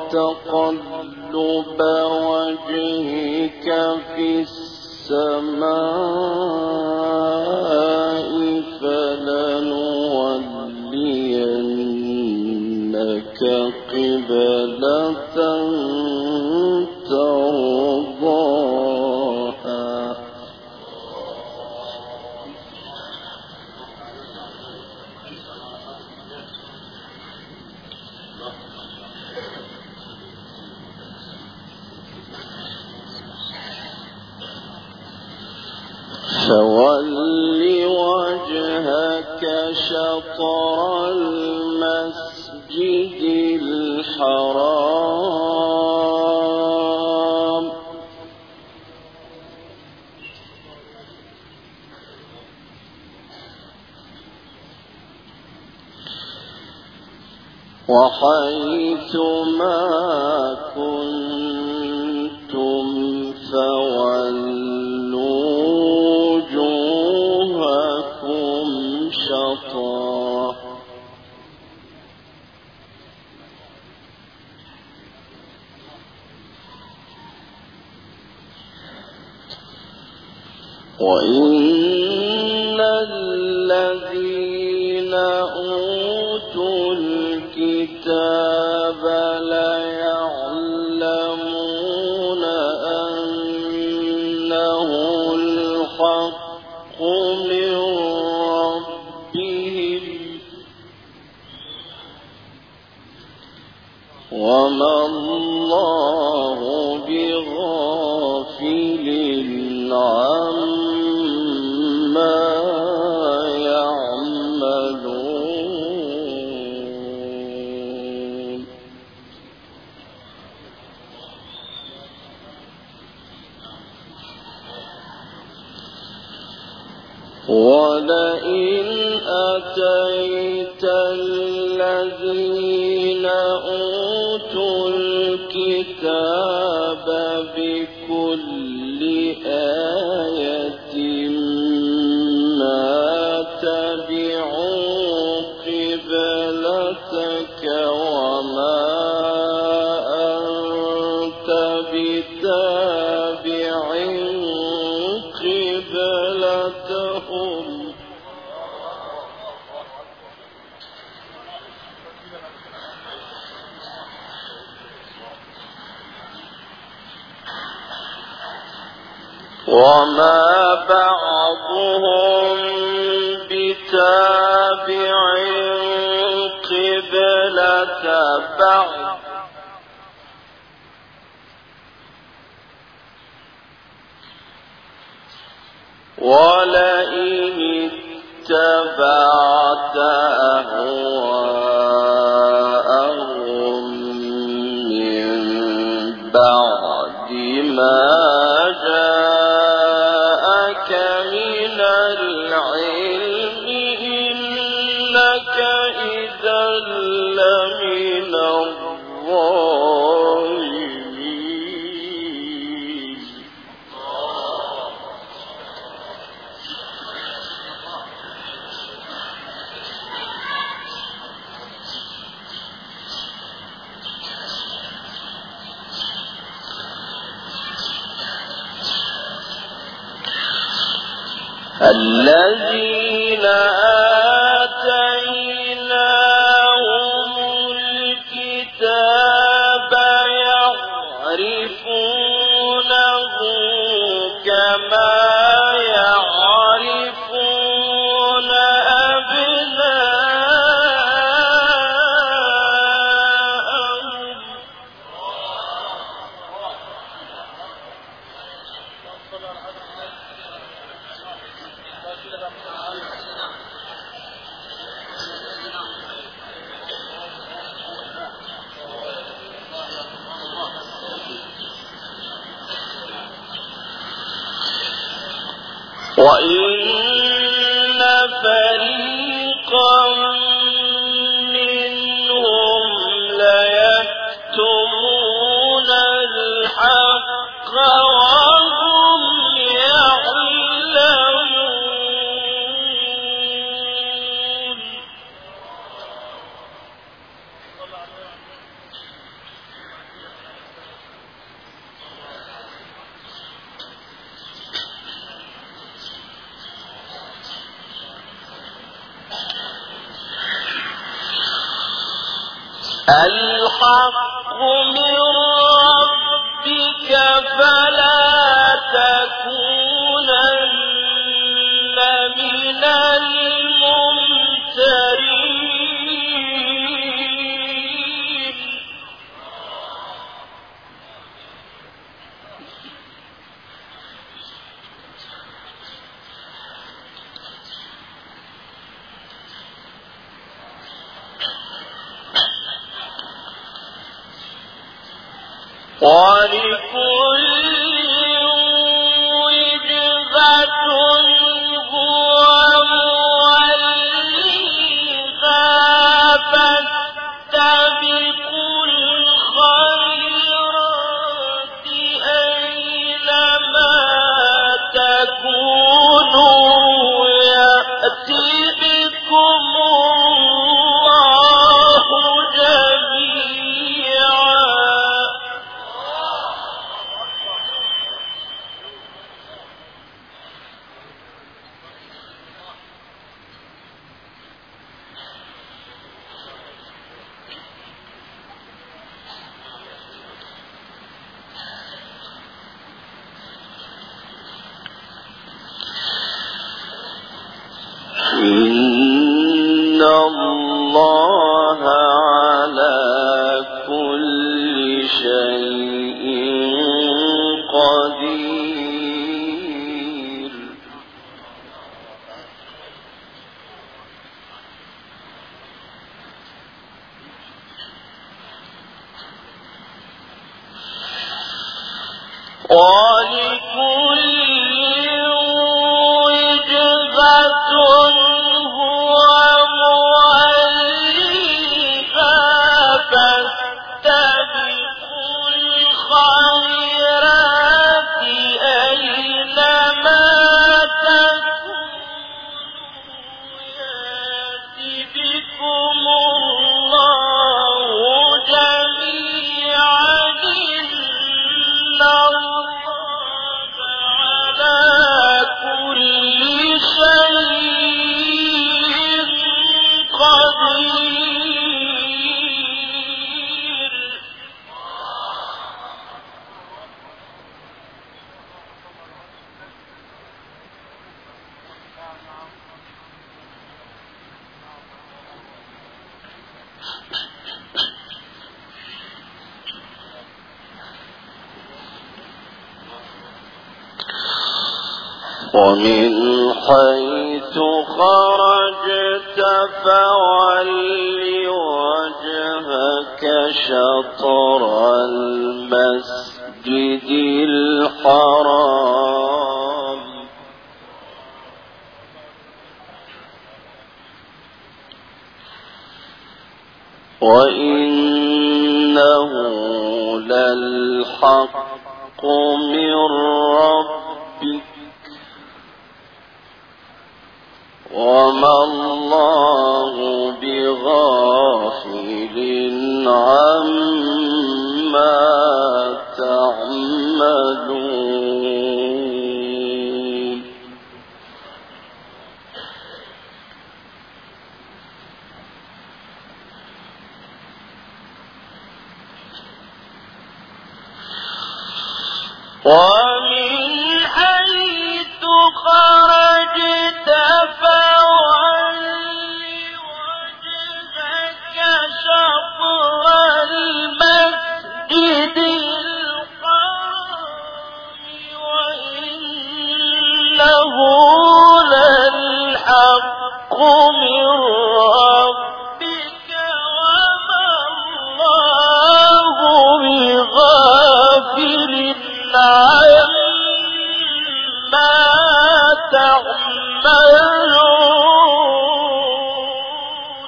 تقلب وجهك في السماء فلنولينك قبلة ترضاها فول وجهك شطر المسجد الحرام وحيث ما كنتم فولوا وجوهكم شطره وإن الذين أوتوا الكتاب ليعلمون أنه الحق من ربهم وما الله بغافل عما يعملون ولئن أتيت الذين أوتوا الكتاب بكل آية ما تبعوا قبلتك وما أنت بتابع قبلتهم وما بعضهم بتابع قبلة بعض ولئن اتبعت أهواءهم من بعد ما جاءك من العلم إنك إذا لمن الظالمين الذين آتيناهم الكتاب يعرفونه كما يعرفون أبناءهم وإن فريقا منهم ليكتمون الحق وهم يعلمون الحق من ربك فلا تكونن من الممترين. ولكل وجهة هو موليها فاستبقوا الخيرات أينما تكونوا يأتي بكم الله جميعا. إن الله على كل شيء قدير. ولكل وجهة فاستبقوا الخيرات أينما تكونوا يأتي بكم الله جميعا. إن الله على كل شيء قدير. ومن حيث خرجت فول وجهك شطر المسجد الحرام وإنه للحق من ربك وما الله بغافل عما تعملون. ومن حيث خرجت فول وجهك شطر المسجد الحرام وإنه للحق من ربك وما الله بغافل عما تعملون.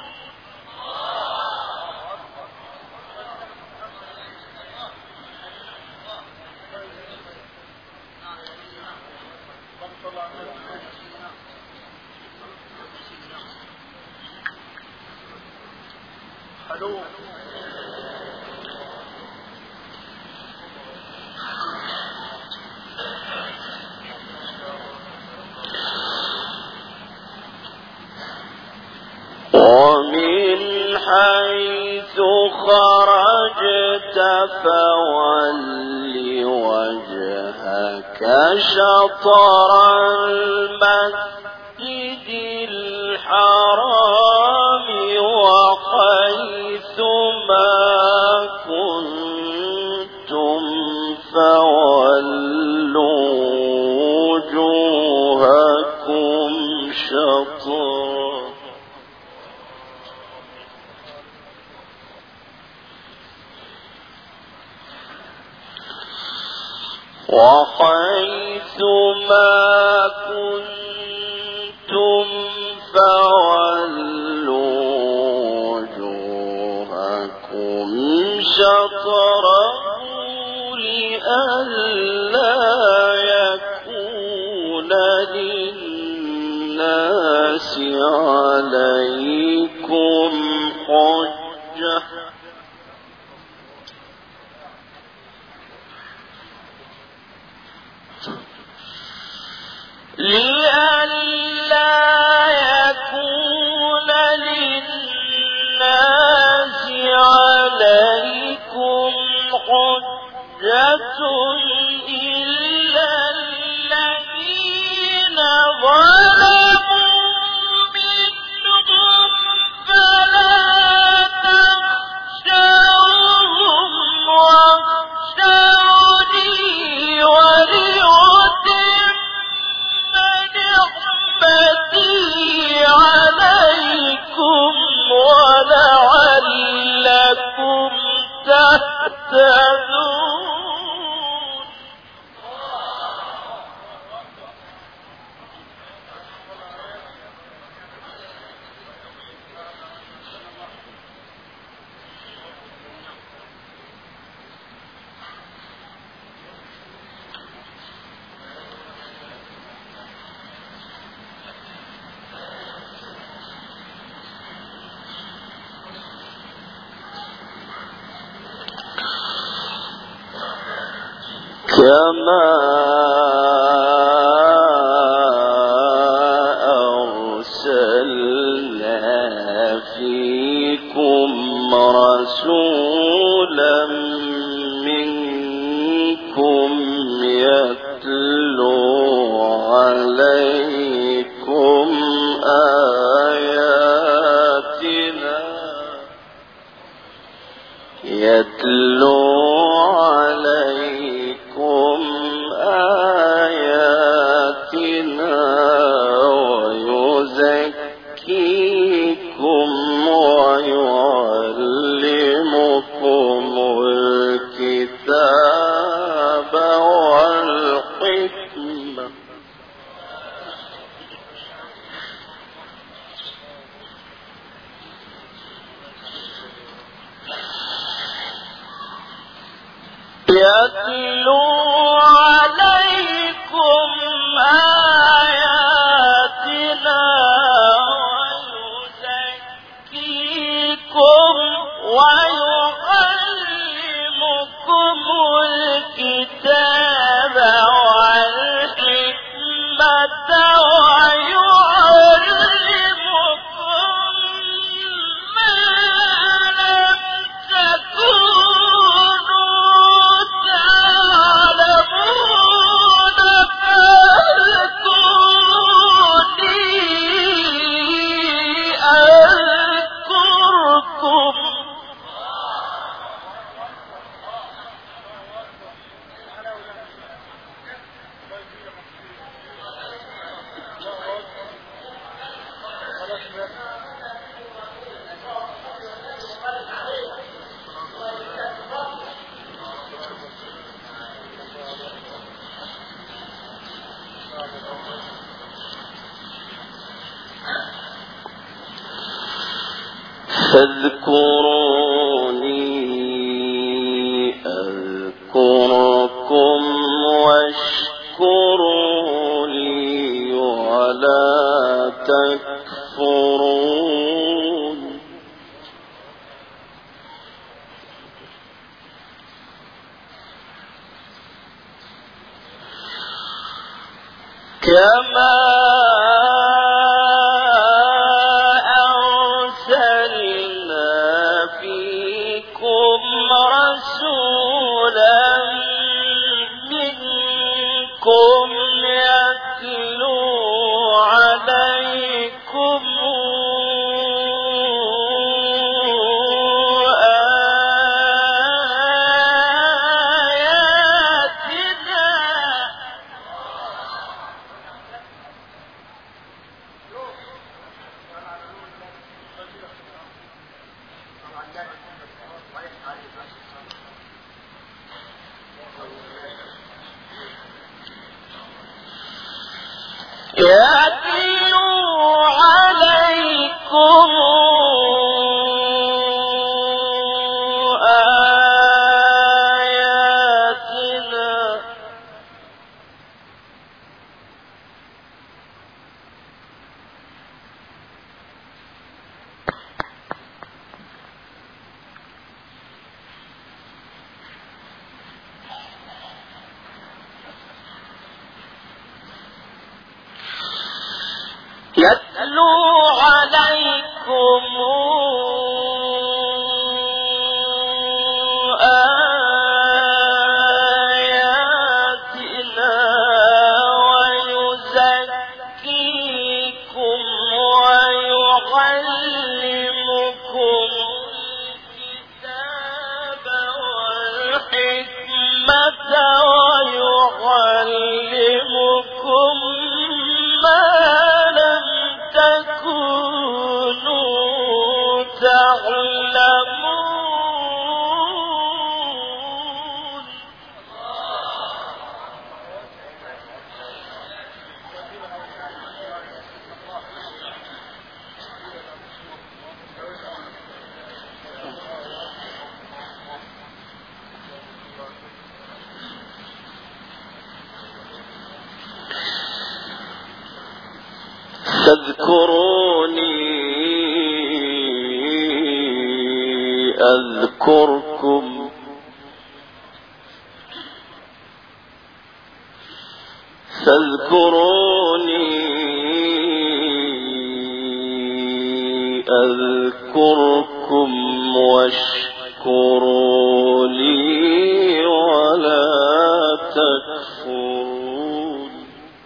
ومن حيث خرجت فول وجهك شطر المسجد الحرام وحيث ما كنتم فولوا وجوهكم شطره وحيث ما كنتم فولوا وجوهكم شطره لئلا يكون للناس عليكم حجة إلا الذين ظلموا منهم فلا تخشوهم واخشوني ولأتم نعمتي عليكم ولعلكم تهتدون. كما أرسلنا فيكم رسولا منكم يتلو عليكم آياتنا ويزكيكم ويعلمكم الكتاب والحكمة يتلو عليكم آياتنا ويزكيكم ويعلمكم الكتاب والحكمة ويعلمكم ما لم تكونوا تعلمون فاذكروني أذكركم أذكركم واشكروا لي ولا تكفرون. كما أرسلنا فيكم رسولا منكم يتلو عليكم يتلو عليكم آياتنا يتلو عليكم آياتنا ويزكيكم ويعلمكم الكتاب والحكمة ويعلمكم ما لم تكونوا تعلمون. تذكروني أذكركم فاذكروني أذكركم واشكروا لي ولا تكفرون.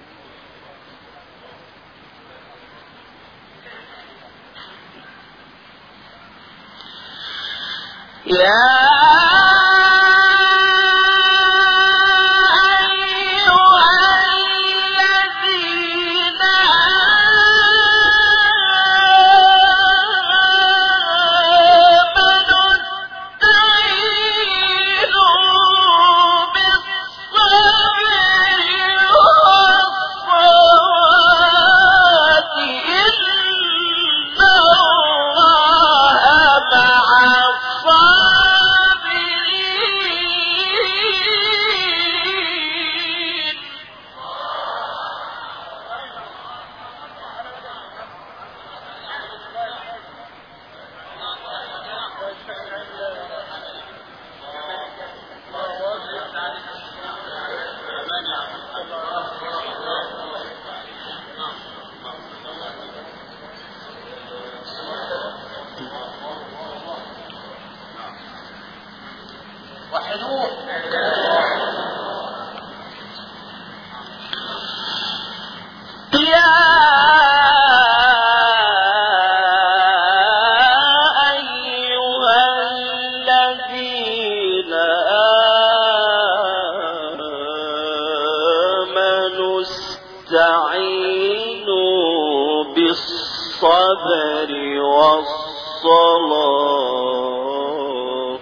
يا استعينوا بالصبر والصلاة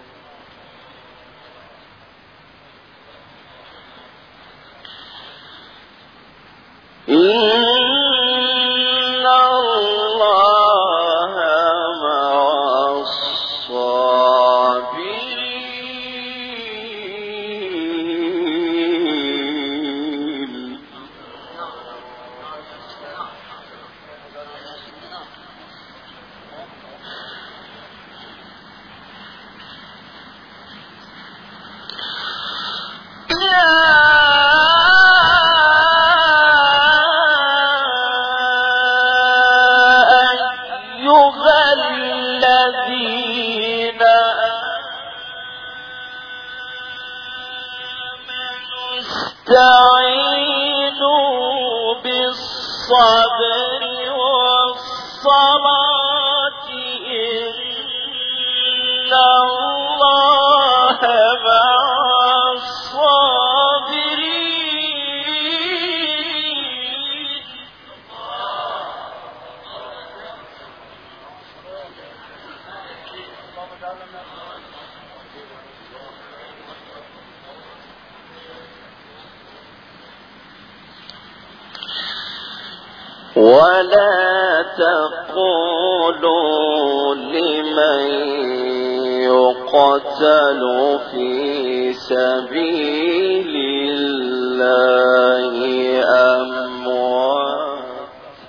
إن الله مع الصابرين. واستعينوا بالصبر والصلاة إن الله مع الصابرين. ولا تقولوا لمن يقتل في سبيل الله أموات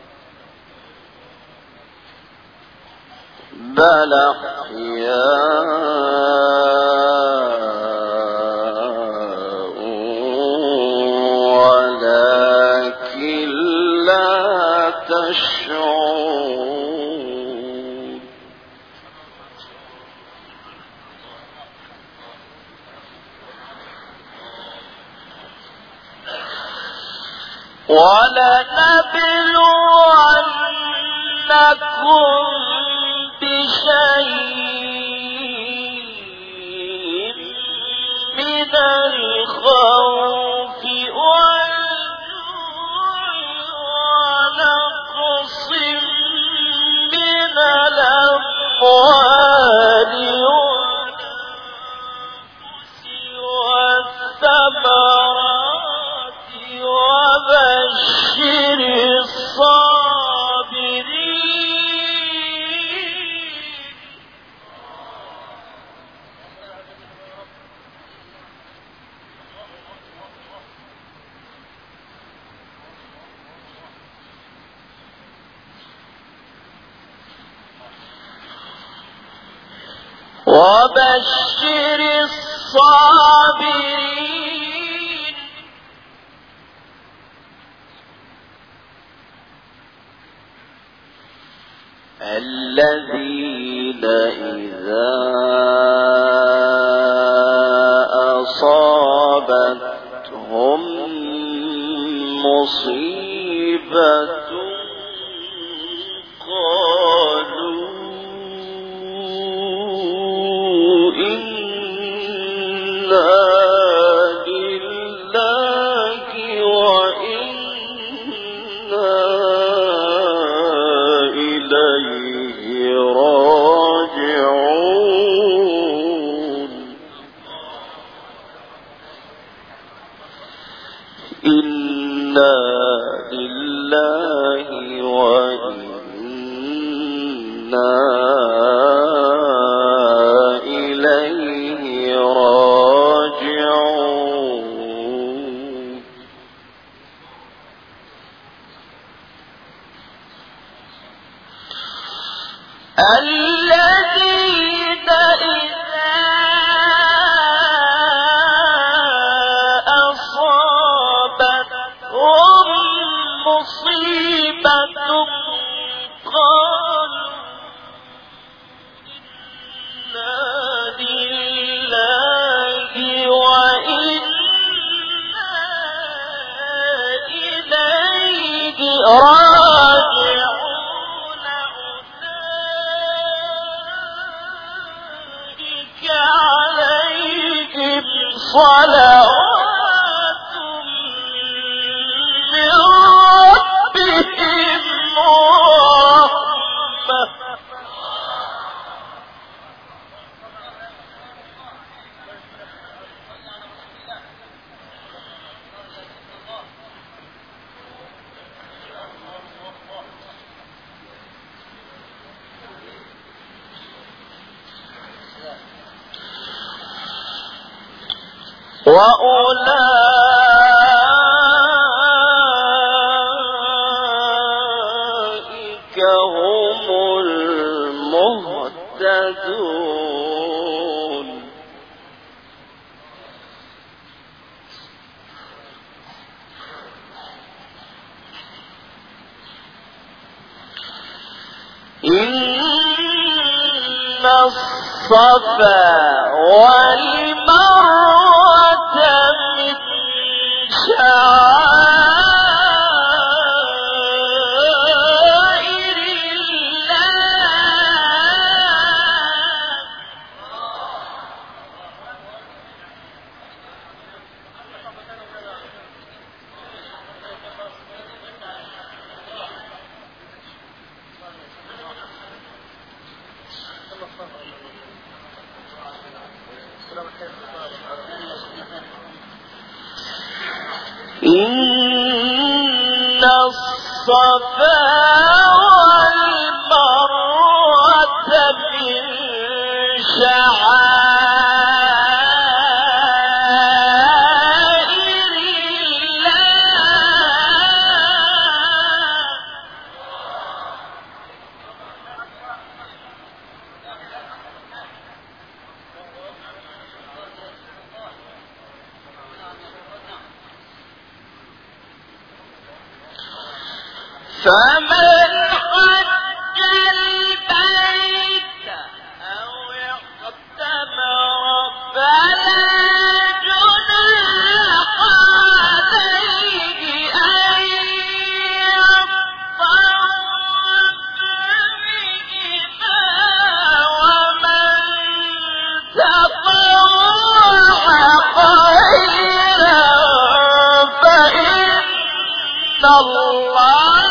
بل أحياء ولكن لا تشعرون. ولنبلونكم بشيء من الخوف والجوع ونقص من الأموال والأنفس والثمرات وبشر الصابرين. وبشر الصابرين الذين إذا أصابتهم مصيبة قالوا إنا لله وإنا إليه راجعون. إنا لله وإنا إليه راجعون. الذين إذا أصابتهم مصيبة قالوا إنا لله وإنا إليه راجعون. أولئك عليهم صلوات من ربهم ورحمة. وأولئك هم المهتدون. إن الصفا والمروة من إن الصفا والمروة من شعائر فمن حج البيت أو اعتمر فلا جناح عليه أن يطوف بهما ومن تطوع خيرا فإن الله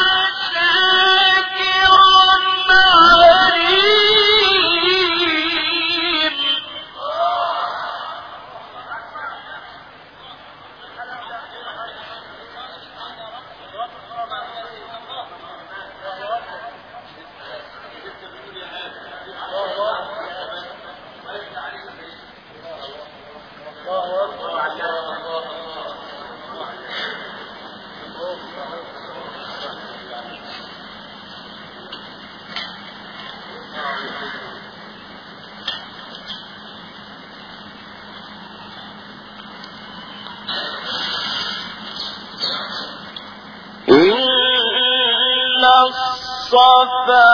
إن الصفا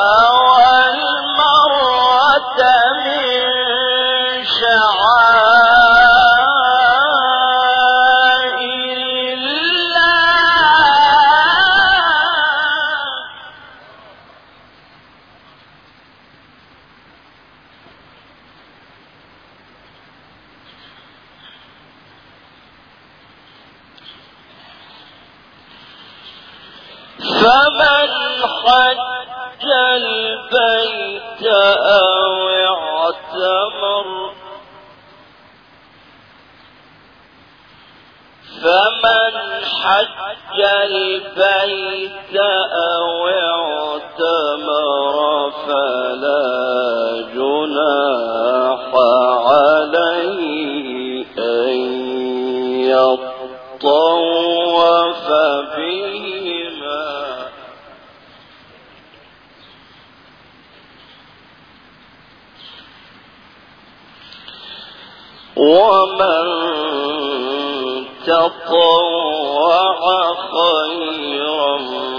والمروة من شعائر الله فمن حج البيت أو اعتمر فلا جناح عليه أن يطوف بهما ومن تطوع خيرا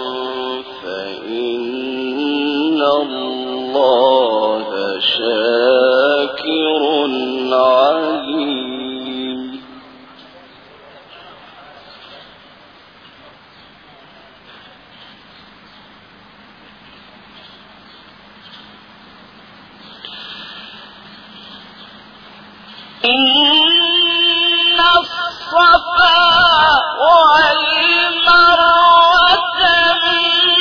فإن الله شاكر عليم. إن الصفا والمروة من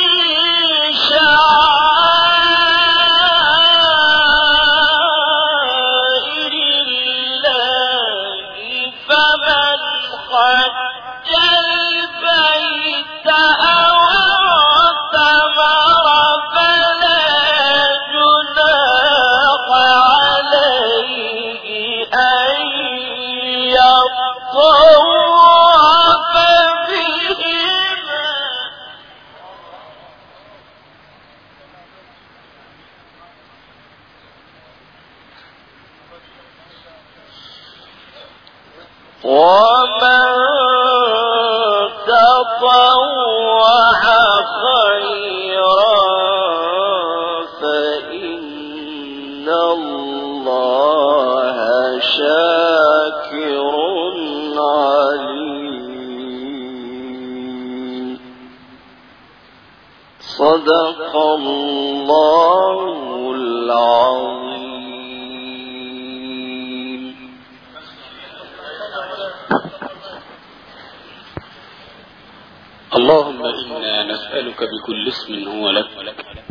شعائر الله فمن حج البيت أو اعتمر فلا جناح عليه أن يطوف بهما ومن تطوع خيرا فإن الله شاكر عليم. صدق الله العظيم. اللهم إنا نسألك بكل اسم هو لك